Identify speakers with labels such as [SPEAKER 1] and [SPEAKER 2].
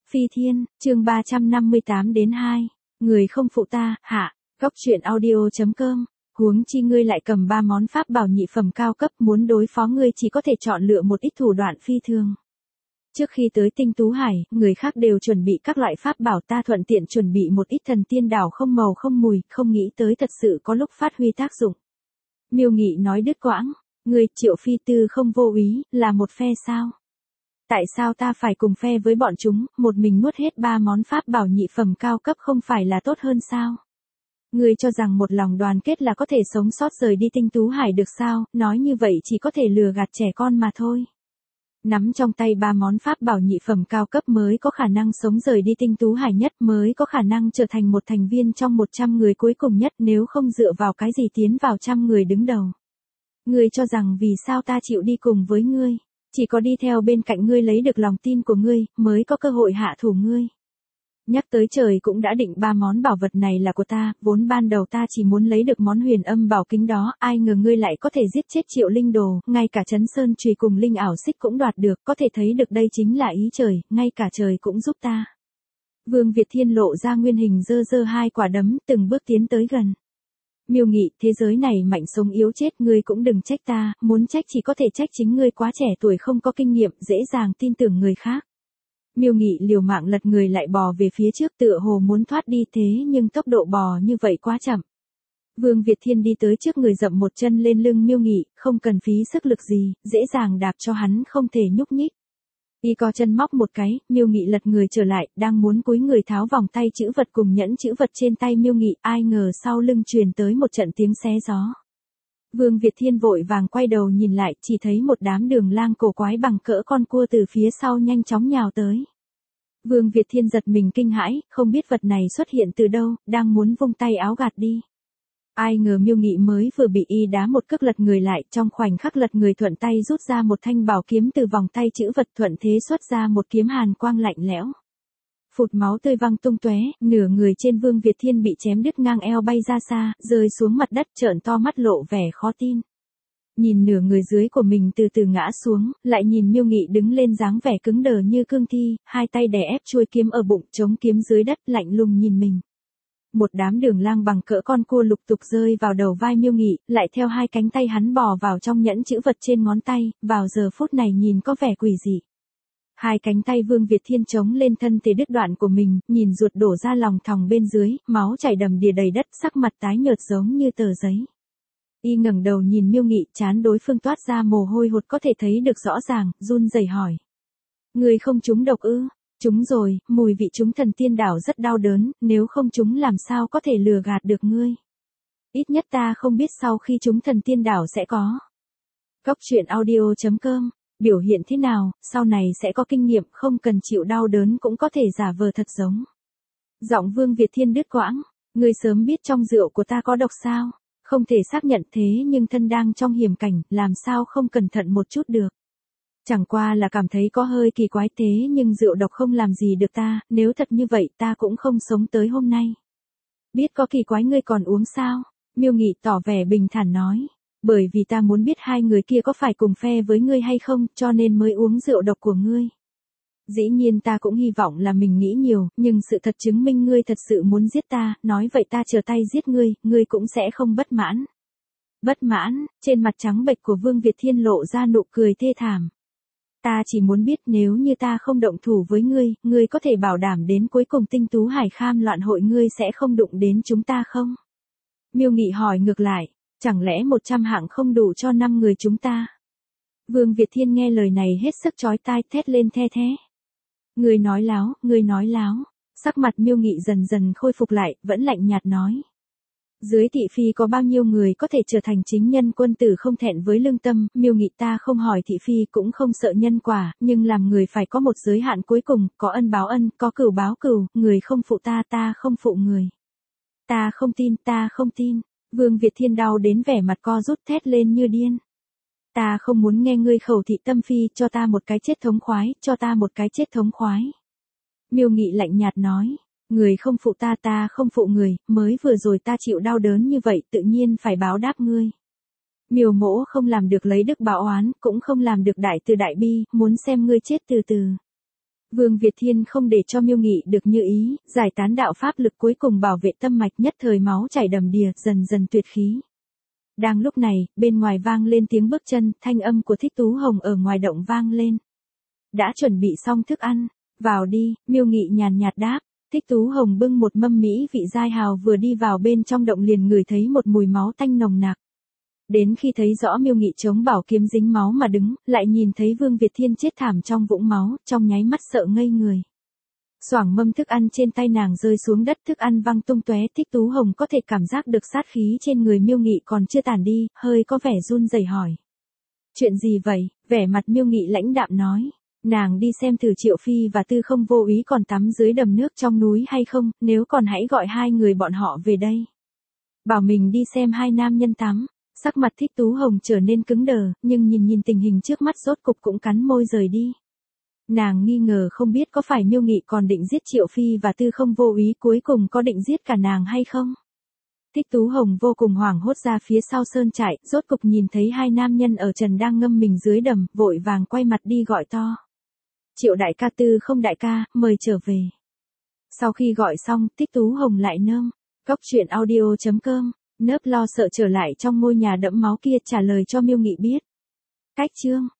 [SPEAKER 1] Phi Thiên, chương 358 đến 2. Người không phụ ta, hạ. Góc truyện audio.com. Huống chi ngươi lại cầm 3 món pháp bảo nhị phẩm cao cấp, muốn đối phó ngươi chỉ có thể chọn lựa một ít thủ đoạn phi thường. Trước khi tới Tinh Tú Hải, người khác đều chuẩn bị các loại pháp bảo, ta thuận tiện chuẩn bị một ít thần tiên đảo không màu không mùi, không nghĩ tới thật sự có lúc phát huy tác dụng. Miêu Nghị nói đứt quãng, ngươi Triệu Phi Tư không vô úy, là một phe sao? Tại sao ta phải cùng phe với bọn chúng, một mình nuốt hết 3 món pháp bảo nhị phẩm cao cấp không phải là tốt hơn sao? Ngươi cho rằng một lòng đoàn kết là có thể sống sót rời đi Tinh Tú Hải được sao, nói như vậy chỉ có thể lừa gạt trẻ con mà thôi. Nắm trong tay 3 món pháp bảo nhị phẩm cao cấp mới có khả năng sống rời đi Tinh Tú Hải nhất, mới có khả năng trở thành một thành viên trong 100 người cuối cùng nhất, nếu không dựa vào cái gì tiến vào 100 người đứng đầu. Ngươi cho rằng vì sao ta chịu đi cùng với ngươi? Chỉ có đi theo bên cạnh ngươi lấy được lòng tin của ngươi, mới có cơ hội hạ thủ ngươi. Nhắc tới trời cũng đã định 3 món bảo vật này là của ta, vốn ban đầu ta chỉ muốn lấy được món huyền âm bảo kính đó, ai ngờ ngươi lại có thể giết chết Triệu Linh Đồ, ngay cả Trấn Sơn Chùy cùng Linh Ảo Xích cũng đoạt được, có thể thấy được đây chính là ý trời, ngay cả trời cũng giúp ta. Vương Việt Thiên lộ ra nguyên hình giơ giơ 2 quả đấm, từng bước tiến tới gần. Miêu Nghị, thế giới này mạnh sống yếu chết, ngươi cũng đừng trách ta, muốn trách chỉ có thể trách chính ngươi quá trẻ tuổi không có kinh nghiệm, dễ dàng tin tưởng người khác. Miêu Nghị liều mạng lật người lại bò về phía trước, tựa hồ muốn thoát đi, thế nhưng tốc độ bò như vậy quá chậm. Vương Việt Thiên đi tới trước người, dậm một chân lên lưng Miêu Nghị, không cần phí sức lực gì, dễ dàng đạp cho hắn không thể nhúc nhích. Y co chân móc một cái, Miêu Nghị lật người trở lại, đang muốn cúi người tháo vòng tay chữ vật cùng nhẫn chữ vật trên tay Miêu Nghị, ai ngờ sau lưng truyền tới một trận tiếng xé gió. Vương Việt Thiên vội vàng quay đầu nhìn lại, chỉ thấy một đám đường lang cổ quái bằng cỡ con cua từ phía sau nhanh chóng nhào tới. Vương Việt Thiên giật mình kinh hãi, không biết vật này xuất hiện từ đâu, đang muốn vung tay áo gạt đi. Ai ngờ Miêu Nghị mới vừa bị y đá một cước lật người lại, trong khoảnh khắc lật người thuận tay rút ra một thanh bảo kiếm từ vòng tay chữ vật, thuận thế xuất ra một kiếm hàn quang lạnh lẽo. Phụt máu tươi văng tung tóe, nửa người trên Vương Việt Thiên bị chém đứt ngang eo bay ra xa, rơi xuống mặt đất, trợn to mắt lộ vẻ khó tin. Nhìn nửa người dưới của mình từ từ ngã xuống, lại nhìn Miêu Nghị đứng lên dáng vẻ cứng đờ như cương thi, 2 tay đè ép chuôi kiếm ở bụng, chống kiếm dưới đất, lạnh lùng nhìn mình. Một đám đường lang bằng cỡ con cua lục tục rơi vào đầu vai Miêu Nghị, lại theo 2 cánh tay hắn bò vào trong nhẫn chữ vật trên ngón tay, vào giờ phút này nhìn có vẻ quỷ dị. 2 cánh tay Vương Việt Thiên chống lên thân thể đứt đoạn của mình, nhìn ruột đổ ra lòng thòng bên dưới, máu chảy đầm đìa đầy đất, sắc mặt tái nhợt giống như tờ giấy. Y ngẩng đầu nhìn Miêu Nghị, trán đối phương toát ra mồ hôi hột có thể thấy được rõ ràng, run rẩy hỏi. Người không trúng độc ư? Trúng rồi, mùi vị trúng thần tiên đảo rất đau đớn, nếu không trúng làm sao có thể lừa gạt được ngươi. Ít nhất ta không biết sau khi trúng thần tiên đảo sẽ có. Góc truyện audio.com. Biểu hiện thế nào, sau này sẽ có kinh nghiệm, không cần chịu đau đớn cũng có thể giả vờ thật giống. Giọng Vương Việt Thiên đứt quãng, ngươi sớm biết trong rượu của ta có độc sao? Không thể xác nhận thế nhưng thân đang trong hiểm cảnh, làm sao không cẩn thận một chút được. Chẳng qua là cảm thấy có hơi kỳ quái thế nhưng rượu độc không làm gì được ta, nếu thật như vậy ta cũng không sống tới hôm nay. Biết có kỳ quái ngươi còn uống sao? Miêu Nghị tỏ vẻ bình thản nói. Bởi vì ta muốn biết 2 người kia có phải cùng phe với ngươi hay không, cho nên mới uống rượu độc của ngươi. Dĩ nhiên ta cũng hy vọng là mình nghĩ nhiều, nhưng sự thật chứng minh ngươi thật sự muốn giết ta, nói vậy ta trở tay giết ngươi, ngươi cũng sẽ không bất mãn. Bất mãn, trên mặt trắng bệch của Vương Việt Thiên lộ ra nụ cười thê thảm. Ta chỉ muốn biết nếu như ta không động thủ với ngươi, ngươi có thể bảo đảm đến cuối cùng Tinh Tú Hải Kham loạn hội ngươi sẽ không đụng đến chúng ta không? Miêu Nghị hỏi ngược lại. Chẳng lẽ 100 hạng không đủ cho 5 người chúng ta? Vương Việt Thiên nghe lời này hết sức chói tai, thét lên the thé. Ngươi nói láo, ngươi nói láo. Sắc mặt Miêu Nghị dần dần khôi phục lại, vẫn lạnh nhạt nói. Dưới thị phi có bao nhiêu người có thể trở thành chính nhân quân tử không thẹn với lương tâm, Miêu Nghị ta không hỏi thị phi cũng không sợ nhân quả, nhưng làm người phải có một giới hạn cuối cùng, có ân báo ân, có cừu báo cừu, người không phụ ta, ta không phụ người. Ta không tin, ta không tin. Vương Việt Thiên đau đến vẻ mặt co rút thét lên như điên. Ta không muốn nghe ngươi khẩu thị tâm phi, cho ta một cái chết thống khoái, cho ta một cái chết thống khoái. Miêu Nghị lạnh nhạt nói, người không phụ ta, ta không phụ người, mới vừa rồi ta chịu đau đớn như vậy tự nhiên phải báo đáp ngươi. Miêu Mỗ không làm được lấy đức báo oán, cũng không làm được đại từ đại bi, muốn xem ngươi chết từ từ. Vương Việt Thiên không để cho Miêu Nghị được như ý, giải tán đạo pháp lực cuối cùng bảo vệ tâm mạch, nhất thời máu chảy đầm đìa, dần dần tuyệt khí. Đang lúc này, bên ngoài vang lên tiếng bước chân, thanh âm của Thích Tú Hồng ở ngoài động vang lên. Đã chuẩn bị xong thức ăn, vào đi, Miêu Nghị nhàn nhạt đáp. Thích Tú Hồng bưng một mâm mỹ vị dai hào vừa đi vào bên trong động liền ngửi thấy một mùi máu tanh nồng nặc. Đến khi thấy rõ Miêu Nghị chống bảo kiếm dính máu mà đứng, lại nhìn thấy Vương Việt Thiên chết thảm trong vũng máu, trong nháy mắt sợ ngây người. Xoảng mâm thức ăn trên tay nàng rơi xuống đất, thức ăn văng tung tóe. Thích Tú Hồng có thể cảm giác được sát khí trên người Miêu Nghị còn chưa tàn đi, hơi có vẻ run rẩy hỏi. Chuyện gì vậy? Vẻ mặt Miêu Nghị lãnh đạm nói. Nàng đi xem thử Triệu Phi và Tư Không vô ý còn tắm dưới đầm nước trong núi hay không, nếu còn hãy gọi hai người bọn họ về đây. Bảo mình đi xem hai nam nhân tắm. Sắc mặt Thích Tú Hồng trở nên cứng đờ, nhưng nhìn tình hình trước mắt rốt cục cũng cắn môi rời đi. Nàng nghi ngờ không biết có phải Miêu Nghị còn định giết Triệu Phi và Tư Không vô ý cuối cùng có định giết cả nàng hay không? Thích Tú Hồng vô cùng hoảng hốt ra phía sau sơn trại, rốt cục nhìn thấy hai nam nhân ở trần đang ngâm mình dưới đầm, vội vàng quay mặt đi gọi to. Triệu đại ca, Tư Không đại ca, mời trở về. Sau khi gọi xong, Thích Tú Hồng lại nơm. Cóc truyện audio.com, nớp lo sợ trở lại trong ngôi nhà đẫm máu kia trả lời cho Miêu Nghị biết. Cách chương